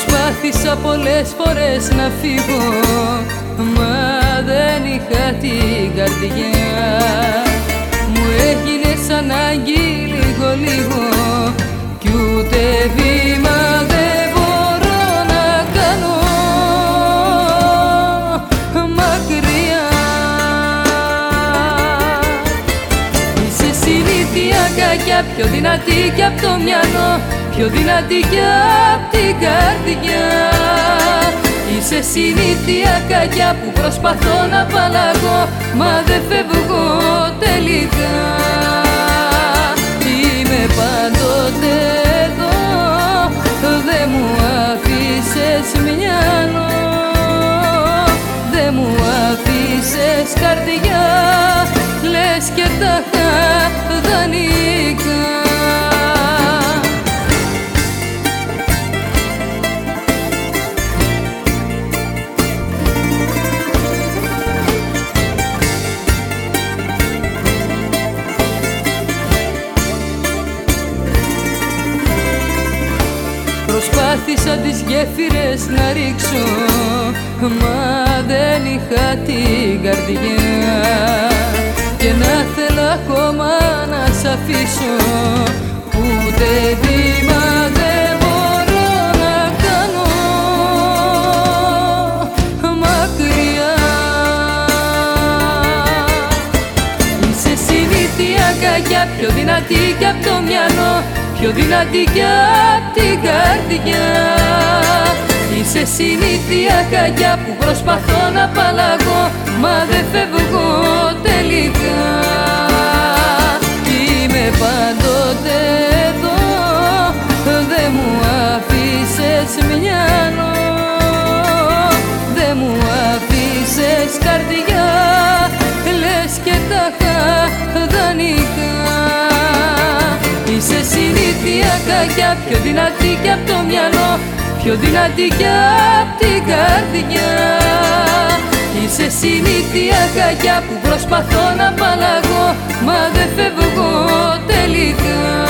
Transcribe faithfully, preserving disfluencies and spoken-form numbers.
Προσπάθησα πολλές φορές να φύγω, μα δεν είχα την καρδιά. Μου έγινες ανάγκη λίγο λίγο κι ούτε βήμα δεν μπορώ να κάνω μακριά. Είσαι συνήθεια κακιά, πιο δυνατή κι απ' το μυαλό, πιο δυνατή κι απ' την καρδιά. Είσαι συνήθεια κακιά που προσπαθώ να απαλλαγώ, μα δεν φεύγω τελικά. Είμαι πάντοτε εδώ, δεν μου άφησες μυαλό, δεν μου άφησες καρδιά, λες και τα είχα δανεικά. Προσπάθησα τις γέφυρες να ρίξω, μα δεν είχα την καρδιά. Και να θέλω ακόμα να σ' αφήσω, ούτε βήμα δεν μπορώ να κάνω μακριά. Είσαι συνήθεια κακιά, πιο δυνατή κι απ' το μυαλό, πιο δυνατή κι απ' την καρδιά. Είσαι συνήθεια κακιά που προσπαθώ να απαλλαγώ, μα δεν φεύγω τελικά. Είμαι πάντοτε εδώ, δεν μου άφησες μυαλό, δεν μου άφησες καρδιά, λες και τα είχα δανεικά. Είσαι συνήθεια κακιά, πιο δυνατή κι απ' το μυαλό, πιο δυνατή κι απ' την καρδιά. Είσαι συνήθεια κακιά που προσπαθώ να απαλλαγώ, μα δεν φεύγω τελικά.